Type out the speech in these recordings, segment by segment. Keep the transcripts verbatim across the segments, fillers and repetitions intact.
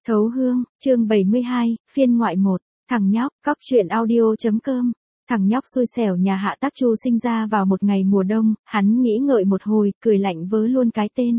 Thấu Hương, chương bảy mươi hai, phiên ngoại một, thằng nhóc, cóc truyện audio.com. Thằng nhóc xui xẻo nhà Hạ Tác Chu sinh ra vào một ngày mùa đông, hắn nghĩ ngợi một hồi, cười lạnh vớ luôn cái tên.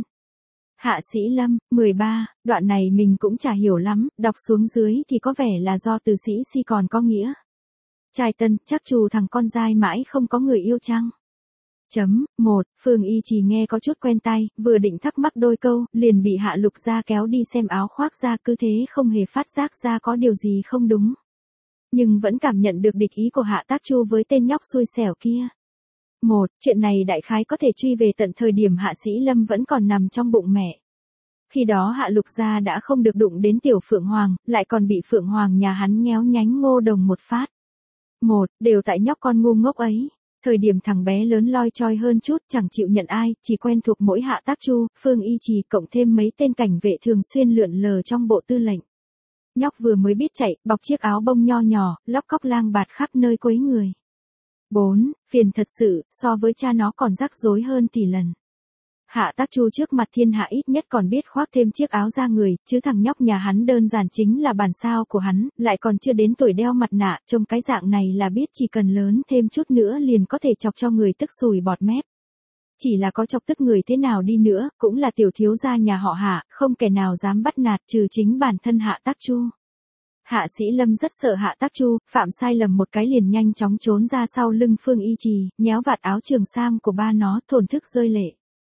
Hạ Sĩ Lâm, mười ba, đoạn này mình cũng chả hiểu lắm, đọc xuống dưới thì có vẻ là do từ sĩ si còn có nghĩa. Trai tân, chắc Chu thằng con dai mãi không có người yêu chăng? Chấm, một, Phương Y Trì nghe có chút quen tai, vừa định thắc mắc đôi câu, liền bị Hạ Lục Gia kéo đi xem áo khoác ra, cứ thế không hề phát giác ra có điều gì không đúng. Nhưng vẫn cảm nhận được địch ý của Hạ Tác Chu với tên nhóc xui xẻo kia. Một, chuyện này đại khái có thể truy về tận thời điểm Hạ Sĩ Lâm vẫn còn nằm trong bụng mẹ. Khi đó Hạ Lục Gia đã không được đụng đến tiểu Phượng Hoàng, lại còn bị Phượng Hoàng nhà hắn nhéo nhánh ngô đồng một phát. Một, đều tại nhóc con ngu ngốc ấy. Thời điểm thằng bé lớn loi choi hơn chút, chẳng chịu nhận ai, chỉ quen thuộc mỗi Hạ Tác Chu, Phương Y Trì cộng thêm mấy tên cảnh vệ thường xuyên lượn lờ trong bộ tư lệnh. Nhóc vừa mới biết chạy, bọc chiếc áo bông nho nhỏ, lóc cóc lang bạt khắp nơi quấy người. Bốn, phiền thật sự, so với cha nó còn rắc rối hơn tỷ lần. Hạ Tác Chu trước mặt thiên hạ ít nhất còn biết khoác thêm chiếc áo da người, chứ thằng nhóc nhà hắn đơn giản chính là bản sao của hắn, lại còn chưa đến tuổi đeo mặt nạ, trông cái dạng này là biết chỉ cần lớn thêm chút nữa liền có thể chọc cho người tức sùi bọt mép. Chỉ là có chọc tức người thế nào đi nữa, cũng là tiểu thiếu gia nhà họ Hạ, không kẻ nào dám bắt nạt trừ chính bản thân Hạ Tác Chu. Hạ Sĩ Lâm rất sợ Hạ Tác Chu, phạm sai lầm một cái liền nhanh chóng trốn ra sau lưng Phương Y Trì, nhéo vạt áo trường sam của ba nó, thổn thức rơi lệ.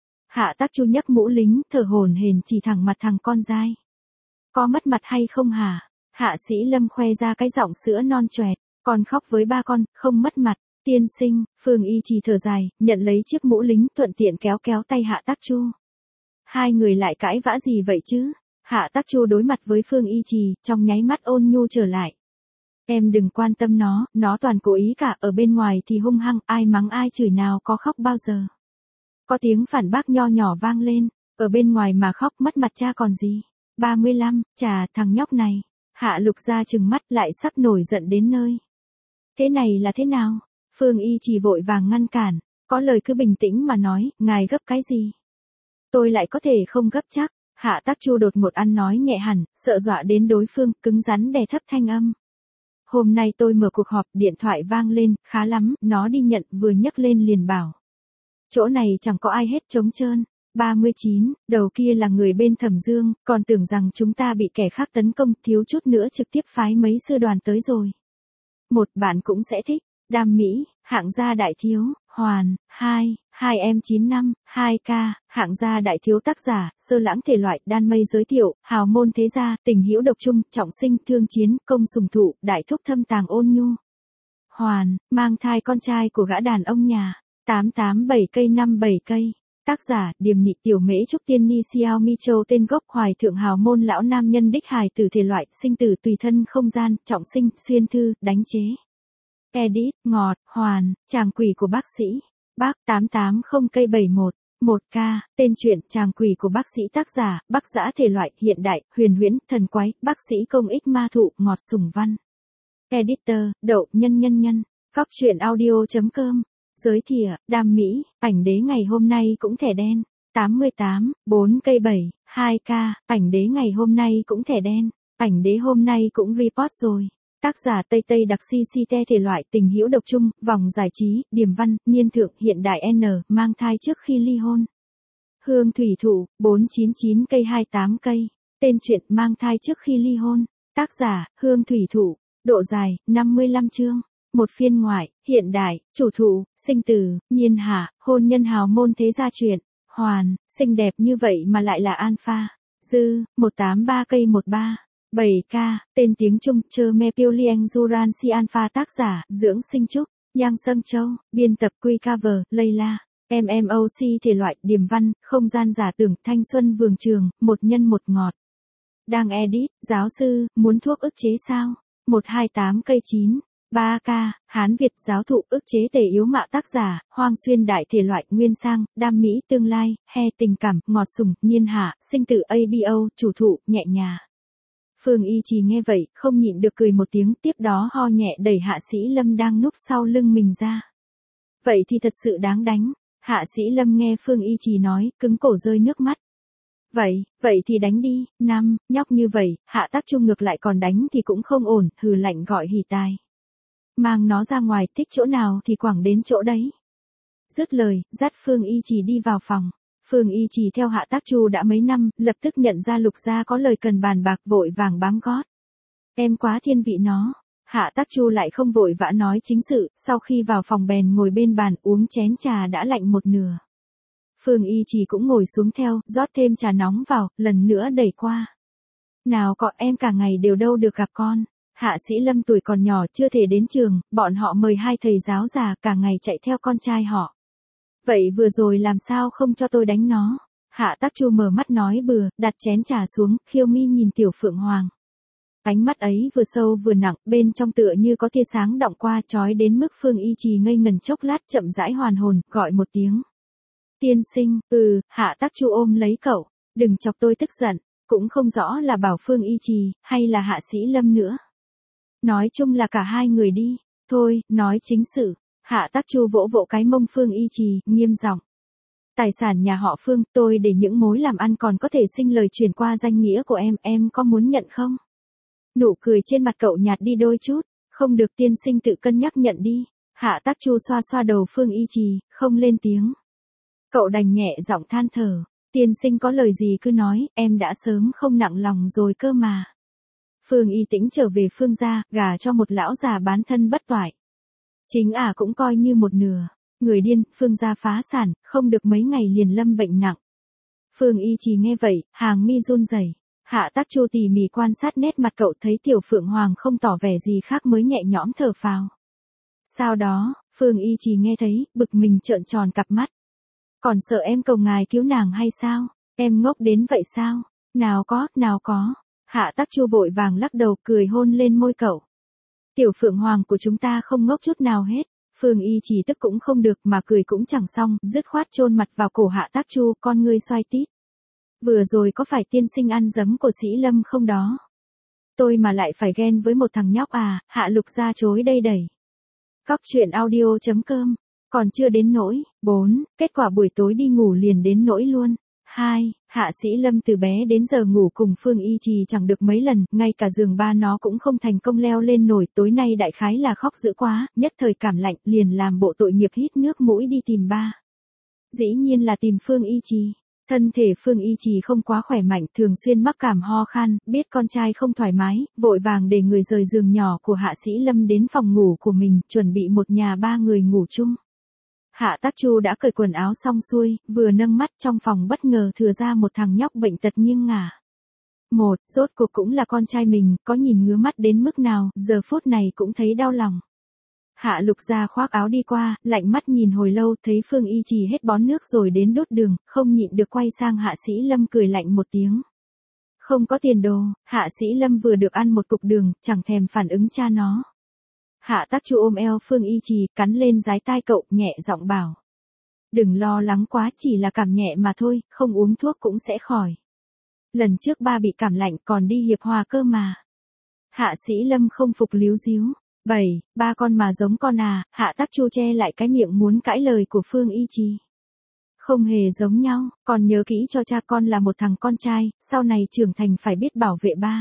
Hạ Tác Chu nhấc mũ lính, thở hổn hển chỉ thẳng mặt thằng con dai. Có mất mặt hay không hả? Hạ Sĩ Lâm khoe ra cái giọng sữa non choẹt, con khóc với ba con, không mất mặt. Tiên sinh, Phương Y Trì thở dài, nhận lấy chiếc mũ lính, thuận tiện kéo kéo tay Hạ Tác Chu. Hai người lại cãi vã gì vậy chứ? Hạ Tác Chu đối mặt với Phương Y Trì, trong nháy mắt ôn nhu trở lại. Em đừng quan tâm nó, nó toàn cố ý cả, ở bên ngoài thì hung hăng, ai mắng ai chửi nào có khóc bao giờ. Có tiếng phản bác nho nhỏ vang lên, ở bên ngoài mà khóc mất mặt cha còn gì. ba mươi lăm, chà, thằng nhóc này. Hạ Lục Gia trừng mắt lại sắp nổi giận đến nơi. Thế này là thế nào? Phương Y Trì vội vàng ngăn cản, có lời cứ bình tĩnh mà nói, ngài gấp cái gì? Tôi lại có thể không gấp chắc. Hạ Tác Chu đột ngột ăn nói nhẹ hẳn, sợ dọa đến đối phương, cứng rắn đè thấp thanh âm. Hôm nay tôi mở cuộc họp, điện thoại vang lên, khá lắm, nó đi nhận, vừa nhấc lên liền bảo. Chỗ này chẳng có ai hết trống trơn. ba mươi chín, đầu kia là người bên Thẩm Dương, còn tưởng rằng chúng ta bị kẻ khác tấn công, thiếu chút nữa trực tiếp phái mấy sư đoàn tới rồi. Một, bạn cũng sẽ thích. Đam Mỹ, hạng gia đại thiếu, Hoàn, hai, hai em chín năm, hai k, hạng gia đại thiếu tác giả, sơ lãng thể loại, đan mây giới thiệu, hào môn thế gia, tình hữu độc trung, trọng sinh, thương chiến, công sùng thụ, đại thúc thâm tàng ôn nhu. Hoàn, mang thai con trai của gã đàn ông nhà, tám tám bảy cây năm bảy cây. Tác giả, Điềm Nhị Tiểu Mễ Trúc Tiên Ni Xiao Mi Châu tên gốc Hoài Thượng hào môn lão nam nhân đích hài tử thể loại, sinh tử tùy thân không gian, trọng sinh, xuyên thư, đánh chế. Edit, ngọt, Hoàn, chàng quỷ của bác sĩ. Bác tám tám không cây bảy một, một k, tên truyện, chàng quỷ của bác sĩ tác giả, Bắc Dã thể loại, hiện đại, huyền huyễn, thần quái, bác sĩ công ích ma thụ, ngọt sủng văn. Editor, Đậu, nhân nhân nhân, cóc truyện audio.com. Giới thiệu, Đam Mỹ, ảnh đế ngày hôm nay cũng thẻ đen. tám mươi tám, bốn cây bảy, hai k, ảnh đế ngày hôm nay cũng thẻ đen. Ảnh đế hôm nay cũng report rồi. Tác giả Tây Tây đặc si si te thể loại, tình hữu độc trung, vòng giải trí, điềm văn, niên thượng, hiện đại N, mang thai trước khi ly hôn. Hương thủy thụ, bốn chín chín cây hai tám cây. Tên truyện, mang thai trước khi ly hôn. Tác giả, Hương thủy thụ. Độ dài, năm mươi lăm chương. Một phiên ngoại, hiện đại, chủ thụ, sinh tử, nhiên hạ, hôn nhân hào môn thế gia truyện. Hoàn, xinh đẹp như vậy mà lại là alpha. Dư, một tám ba cây một ba. bảy k, tên tiếng Trung, Chơ Me Piêu Liang Duran Si Alpha tác giả, Dưỡng Sinh Trúc, Yang Sâm Châu, biên tập Quy Cover, Layla, em em ô xê thể loại, điềm văn, không gian giả tưởng, thanh xuân vườn trường, một nhân một ngọt. Đang edit, giáo sư, muốn thuốc ức chế sao? một hai tám cây chín, ba k, Hán Việt giáo thụ ức chế tề yếu mạo tác giả, Hoang Xuyên đại thể loại, nguyên sang, đam mỹ tương lai, he tình cảm, ngọt sủng, niên hạ, sinh tử a bê o, chủ thụ, nhẹ nhà. Phương Y Trì nghe vậy, không nhịn được cười một tiếng, tiếp đó ho nhẹ đẩy Hạ Sĩ Lâm đang núp sau lưng mình ra. Vậy thì thật sự đáng đánh. Hạ Sĩ Lâm nghe Phương Y Trì nói, cứng cổ rơi nước mắt. Vậy, vậy thì đánh đi, năm, nhóc như vậy, Hạ Tác Chu ngược lại còn đánh thì cũng không ổn, hừ lạnh gọi Hỉ Tài. Mang nó ra ngoài, thích chỗ nào thì quẳng đến chỗ đấy. Dứt lời, dắt Phương Y Trì đi vào phòng. Phương Y Trì theo Hạ Tác Chu đã mấy năm, lập tức nhận ra Lục gia có lời cần bàn bạc, vội vàng bám gót. Em quá thiên vị nó. Hạ Tác Chu lại không vội vã nói chính sự, sau khi vào phòng bèn ngồi bên bàn uống chén trà đã lạnh một nửa. Phương Y Trì cũng ngồi xuống theo, rót thêm trà nóng vào, lần nữa đẩy qua. Nào có, em cả ngày đều đâu được gặp con. Hạ Sĩ Lâm tuổi còn nhỏ chưa thể đến trường, bọn họ mời hai thầy giáo già cả ngày chạy theo con trai họ. Vậy vừa rồi làm sao không cho tôi đánh nó? Hạ Tác Chu mở mắt nói bừa, đặt chén trà xuống, khiêu mi nhìn Tiểu Phượng Hoàng. Ánh mắt ấy vừa sâu vừa nặng, bên trong tựa như có tia sáng đọng qua, chói đến mức Phương Y Trì ngây ngần chốc lát chậm rãi hoàn hồn, gọi một tiếng. Tiên sinh, ừ, Hạ Tác Chu ôm lấy cậu, đừng chọc tôi tức giận, cũng không rõ là bảo Phương Y Trì, hay là Hạ Sĩ Lâm nữa. Nói chung là cả hai người đi, thôi, nói chính sự. Hạ Tác Chu vỗ vỗ cái mông Phương Y Trì, nghiêm giọng. Tài sản nhà họ Phương, tôi để những mối làm ăn còn có thể sinh lời truyền qua danh nghĩa của em, em có muốn nhận không? Nụ cười trên mặt cậu nhạt đi đôi chút, không được tiên sinh tự cân nhắc nhận đi. Hạ Tác Chu xoa xoa đầu Phương Y Trì, không lên tiếng. Cậu đành nhẹ giọng than thở, tiên sinh có lời gì cứ nói, em đã sớm không nặng lòng rồi cơ mà. Phương Y Tĩnh trở về Phương gia, gả cho một lão già bán thân bất toại. Chính ả à cũng coi như một nửa. Người điên, Phương gia phá sản, không được mấy ngày liền lâm bệnh nặng. Phương Y Trì nghe vậy, hàng mi run rẩy. Hạ Tác Chu tỉ mỉ quan sát nét mặt cậu, thấy Tiểu Phượng Hoàng không tỏ vẻ gì khác mới nhẹ nhõm thở phào. Sau đó, Phương Y Trì nghe thấy, bực mình trợn tròn cặp mắt. Còn sợ em cầu ngài cứu nàng hay sao? Em ngốc đến vậy sao? Nào có, nào có. Hạ Tác Chu vội vàng lắc đầu, cười hôn lên môi cậu. Tiểu Phượng Hoàng của chúng ta không ngốc chút nào hết. Phương Y Trì tức cũng không được mà cười cũng chẳng xong, dứt khoát chôn mặt vào cổ Hạ Tác Chu, con ngươi xoay tít. Vừa rồi có phải tiên sinh ăn dấm của Sĩ Lâm không đó? Tôi mà lại phải ghen với một thằng nhóc à? Hạ Lục gia chối đây đẩy. Cóc truyện audio chấm com. Còn chưa đến nỗi. bốn. Kết quả buổi tối đi ngủ liền đến nỗi luôn. hai. Hạ Sĩ Lâm từ bé đến giờ ngủ cùng Phương Y Trì chẳng được mấy lần, ngay cả giường ba nó cũng không thành công leo lên nổi, tối nay đại khái là khóc dữ quá, nhất thời cảm lạnh, liền làm bộ tội nghiệp hít nước mũi đi tìm ba. Dĩ nhiên là tìm Phương Y Trì. Thân thể Phương Y Trì không quá khỏe mạnh, thường xuyên mắc cảm ho khan, biết con trai không thoải mái, vội vàng để người rời giường nhỏ của Hạ Sĩ Lâm đến phòng ngủ của mình, chuẩn bị một nhà ba người ngủ chung. Hạ Tác Chu đã cởi quần áo xong xuôi, vừa nâng mắt trong phòng bất ngờ thừa ra một thằng nhóc bệnh tật nghiêng ngả. Một, rốt cuộc cũng là con trai mình, có nhìn ngứa mắt đến mức nào, giờ phút này cũng thấy đau lòng. Hạ Lục gia khoác áo đi qua, lạnh mắt nhìn hồi lâu, thấy Phương Y Trì hết bón nước rồi đến đốt đường, không nhịn được quay sang Hạ Sĩ Lâm cười lạnh một tiếng. Không có tiền đồ, Hạ Sĩ Lâm vừa được ăn một cục đường, chẳng thèm phản ứng cha nó. Hạ Tác Chu ôm eo Phương Y Trì, cắn lên dái tai cậu, nhẹ giọng bảo. Đừng lo lắng quá, chỉ là cảm nhẹ mà thôi, không uống thuốc cũng sẽ khỏi. Lần trước ba bị cảm lạnh còn đi hiệp hòa cơ mà. Hạ Sĩ Lâm không phục líu díu. Bảy, ba con mà giống con à? Hạ Tác Chu che lại cái miệng muốn cãi lời của Phương Y Trì. Không hề giống nhau, còn nhớ kỹ cho cha, con là một thằng con trai, sau này trưởng thành phải biết bảo vệ ba.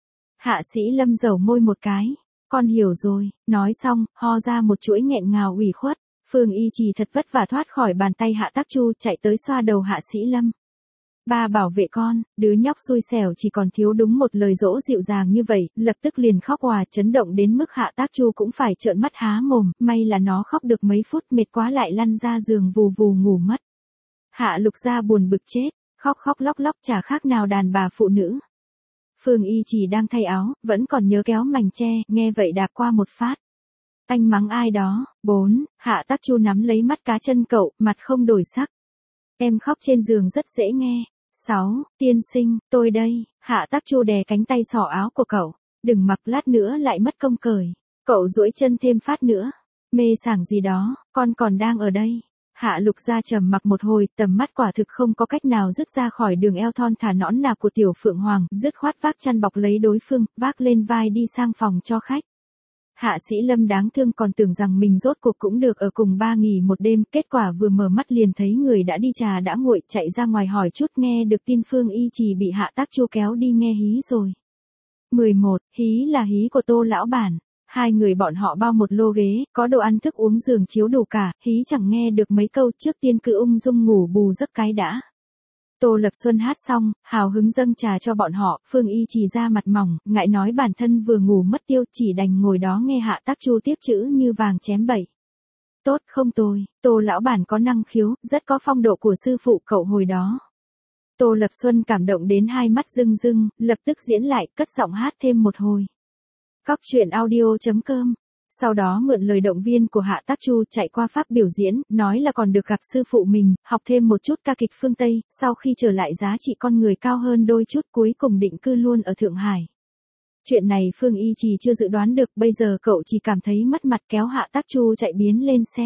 Hạ Sĩ Lâm dầu môi một cái. Con hiểu rồi, nói xong, ho ra một chuỗi nghẹn ngào ủy khuất. Phương Y Trì thật vất vả thoát khỏi bàn tay Hạ Tác Chu, chạy tới xoa đầu Hạ Sĩ Lâm. Ba bảo vệ con, đứa nhóc xui xẻo chỉ còn thiếu đúng một lời dỗ dịu dàng như vậy, lập tức liền khóc òa, chấn động đến mức Hạ Tác Chu cũng phải trợn mắt há mồm, may là nó khóc được mấy phút mệt quá lại lăn ra giường vù vù ngủ mất. Hạ Lục gia buồn bực chết, khóc khóc lóc lóc chả khác nào đàn bà phụ nữ. Phương Y Trì đang thay áo, vẫn còn nhớ kéo mành che, nghe vậy đạp qua một phát. Anh mắng ai đó? Bốn, Hạ Tác Chu nắm lấy mắt cá chân cậu, mặt không đổi sắc. Em khóc trên giường rất dễ nghe. Sáu, tiên sinh, tôi đây. Hạ Tác Chu đè cánh tay xỏ áo của cậu. Đừng mặc lát nữa lại mất công cởi. Cậu duỗi chân thêm phát nữa. Mê sảng gì đó, con còn đang ở đây. Hạ Lục gia trầm mặc một hồi, tầm mắt quả thực không có cách nào dứt ra khỏi đường eo thon thả nõn nà của Tiểu Phượng Hoàng, dứt khoát vác chăn bọc lấy đối phương, vác lên vai đi sang phòng cho khách. Hạ Sĩ Lâm đáng thương còn tưởng rằng mình rốt cuộc cũng được ở cùng ba nghỉ một đêm, kết quả vừa mở mắt liền thấy người đã đi trà đã nguội, chạy ra ngoài hỏi chút nghe được tin Phương Y Trì bị Hạ Tác Chu kéo đi nghe hí rồi. mười một. Hí là hí của Tô lão bản. Hai người bọn họ bao một lô ghế, có đồ ăn thức uống giường chiếu đủ cả, hí chẳng nghe được mấy câu, trước tiên cứ ung dung ngủ bù giấc cái đã. Tô Lập Xuân hát xong, hào hứng dâng trà cho bọn họ, Phương Y Trì ra mặt mỏng, ngại nói bản thân vừa ngủ mất tiêu, chỉ đành ngồi đó nghe Hạ Tác Chu tiếc chữ như vàng chém bẩy. Tốt không tồi, Tô lão bản có năng khiếu, rất có phong độ của sư phụ cậu hồi đó. Tô Lập Xuân cảm động đến hai mắt rưng rưng, lập tức diễn lại, cất giọng hát thêm một hồi. Cóc truyện audio chấm com. Sau đó mượn lời động viên của Hạ Tác Chu chạy qua Pháp biểu diễn, nói là còn được gặp sư phụ mình, học thêm một chút ca kịch phương Tây, sau khi trở lại giá trị con người cao hơn đôi chút, cuối cùng định cư luôn ở Thượng Hải. Chuyện này Phương Y Trì chưa dự đoán được, bây giờ cậu chỉ cảm thấy mất mặt kéo Hạ Tác Chu chạy biến lên xe.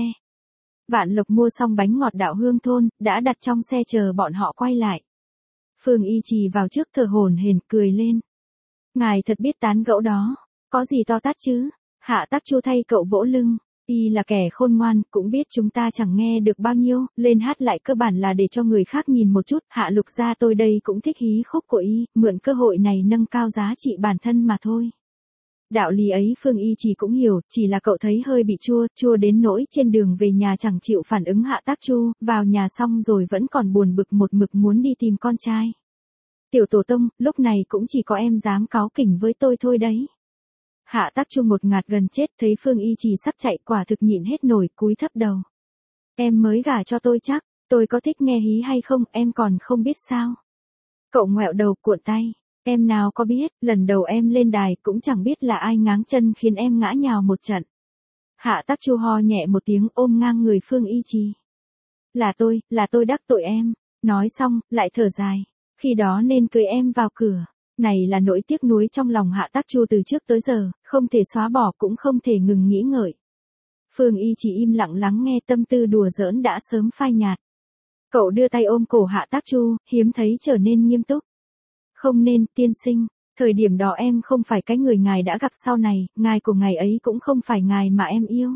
Vạn Lộc mua xong bánh ngọt Đạo Hương thôn, đã đặt trong xe chờ bọn họ quay lại. Phương Y Trì vào trước thở hổn hển cười lên. Ngài thật biết tán gẫu đó, có gì to tát chứ? Hạ Tác Chu thay cậu vỗ lưng, y là kẻ khôn ngoan, cũng biết chúng ta chẳng nghe được bao nhiêu, lên hát lại cơ bản là để cho người khác nhìn một chút, Hạ Lục gia tôi đây cũng thích hí khúc của y, mượn cơ hội này nâng cao giá trị bản thân mà thôi. Đạo lý ấy Phương Y Trì cũng hiểu, chỉ là cậu thấy hơi bị chua, chua đến nỗi trên đường về nhà chẳng chịu phản ứng Hạ Tác Chu, vào nhà xong rồi vẫn còn buồn bực một mực muốn đi tìm con trai. Tiểu tổ tông, lúc này cũng chỉ có em dám cáu kỉnh với tôi thôi đấy. Hạ Tác Chu một ngạt gần chết, thấy Phương Y Trì sắp chạy, quả thực nhịn hết nổi, cúi thấp đầu. Em mới gả cho tôi chắc, tôi có thích nghe hí hay không, em còn không biết sao. Cậu ngoẹo đầu cuộn tay, em nào có biết, lần đầu em lên đài cũng chẳng biết là ai ngáng chân khiến em ngã nhào một trận. Hạ Tác Chu ho nhẹ một tiếng ôm ngang người Phương Y Trì. Là tôi, là tôi đắc tội em, nói xong, lại thở dài, khi đó nên cưới em vào cửa. Này là nỗi tiếc nuối trong lòng Hạ Tác Chu từ trước tới giờ, không thể xóa bỏ cũng không thể ngừng nghĩ ngợi. Phương Y chỉ im lặng lắng nghe, tâm tư đùa giỡn đã sớm phai nhạt. Cậu đưa tay ôm cổ Hạ Tác Chu, hiếm thấy trở nên nghiêm túc. Không nên, tiên sinh, thời điểm đó em không phải cái người ngài đã gặp sau này, ngài của ngày ấy cũng không phải ngài mà em yêu.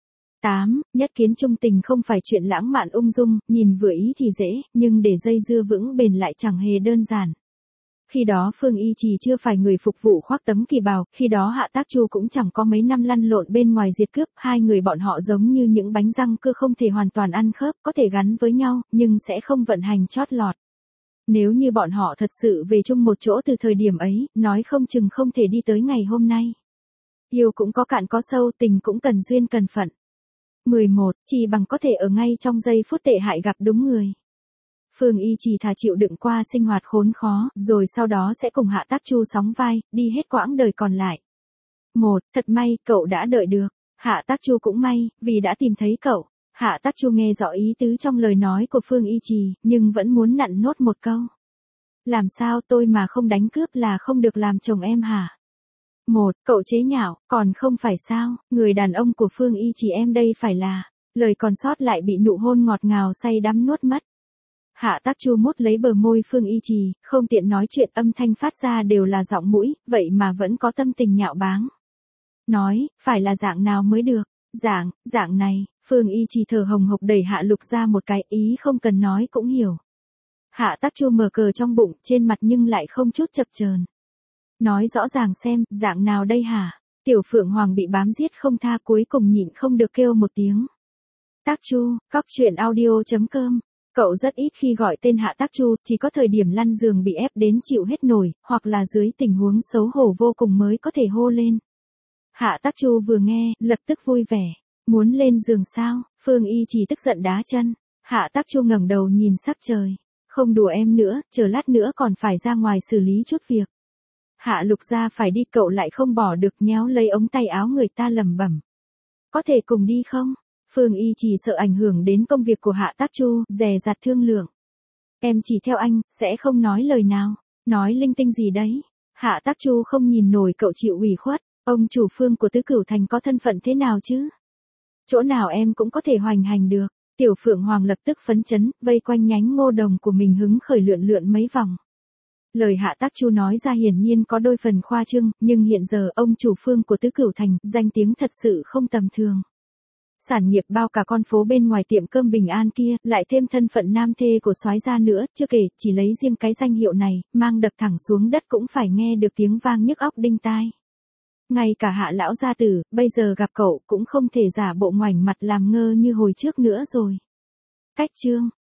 tám. Nhất kiến trung tình không phải chuyện lãng mạn ung dung, nhìn vừa ý thì dễ, nhưng để dây dưa vững bền lại chẳng hề đơn giản. Khi đó Phương Y Trì chưa phải người phục vụ khoác tấm kỳ bào, khi đó Hạ Tác Chu cũng chẳng có mấy năm lăn lộn bên ngoài diệt cướp, hai người bọn họ giống như những bánh răng cưa không thể hoàn toàn ăn khớp, có thể gắn với nhau, nhưng sẽ không vận hành chót lọt. Nếu như bọn họ thật sự về chung một chỗ từ thời điểm ấy, nói không chừng không thể đi tới ngày hôm nay. Yêu cũng có cạn có sâu, tình cũng cần duyên cần phận. mười một. Chỉ bằng có thể ở ngay trong giây phút tệ hại gặp đúng người. Phương Y Trì thà chịu đựng qua sinh hoạt khốn khó, rồi sau đó sẽ cùng Hạ Tác Chu sóng vai, đi hết quãng đời còn lại. Một, thật may, cậu đã đợi được. Hạ Tác Chu cũng may, vì đã tìm thấy cậu. Hạ Tác Chu nghe rõ ý tứ trong lời nói của Phương Y Trì, nhưng vẫn muốn nặn nốt một câu. Làm sao tôi mà không đánh cướp là không được làm chồng em hả? Một, cậu chế nhạo, còn không phải sao, người đàn ông của Phương Y Trì em đây phải là, lời còn sót lại bị nụ hôn ngọt ngào say đắm nuốt mất. Hạ Tác Chu mút lấy bờ môi Phương Y Trì, không tiện nói chuyện, âm thanh phát ra đều là giọng mũi, vậy mà vẫn có tâm tình nhạo báng. Nói, phải là dạng nào mới được, dạng, dạng này, Phương Y Trì thở hồng hộc đẩy Hạ Lục ra một cái, ý không cần nói cũng hiểu. Hạ Tác Chu mở cờ trong bụng, trên mặt nhưng lại không chút chập chờn. Nói rõ ràng xem, dạng nào đây hả? Tiểu Phượng Hoàng bị bám giết không tha, cuối cùng nhịn không được kêu một tiếng. Tác Chu, cóc truyện audio chấm com. Cậu rất ít khi gọi tên Hạ Tác Chu, chỉ có thời điểm lăn giường bị ép đến chịu hết nổi, hoặc là dưới tình huống xấu hổ vô cùng mới có thể hô lên. Hạ Tác Chu vừa nghe, lập tức vui vẻ. Muốn lên giường sao? Phương Y Trì tức giận đá chân. Hạ Tác Chu ngẩng đầu nhìn sắc trời. Không đùa em nữa, chờ lát nữa còn phải ra ngoài xử lý chút việc. Hạ Lục gia phải đi, cậu lại không bỏ được, nhéo lấy ống tay áo người ta lẩm bẩm. Có thể cùng đi không? Phương Y Trì sợ ảnh hưởng đến công việc của Hạ Tác Chu, dè dặt thương lượng. Em chỉ theo anh, sẽ không nói lời nào. Nói linh tinh gì đấy? Hạ Tác Chu không nhìn nổi cậu chịu ủy khuất. Ông chủ Phương của Tứ Cửu Thành có thân phận thế nào chứ? Chỗ nào em cũng có thể hoành hành được. Tiểu Phượng Hoàng lập tức phấn chấn, vây quanh nhánh ngô đồng của mình hứng khởi lượn lượn mấy vòng. Lời Hạ Tác Chu nói ra hiển nhiên có đôi phần khoa trương, nhưng hiện giờ ông chủ Phương của Tứ Cửu Thành, danh tiếng thật sự không tầm thường. Sản nghiệp bao cả con phố bên ngoài tiệm cơm Bình An kia, lại thêm thân phận nam thê của soái gia nữa, chưa kể, chỉ lấy riêng cái danh hiệu này, mang đập thẳng xuống đất cũng phải nghe được tiếng vang nhức óc đinh tai. Ngay cả Hạ lão gia tử, bây giờ gặp cậu cũng không thể giả bộ ngoảnh mặt làm ngơ như hồi trước nữa rồi. Cách chương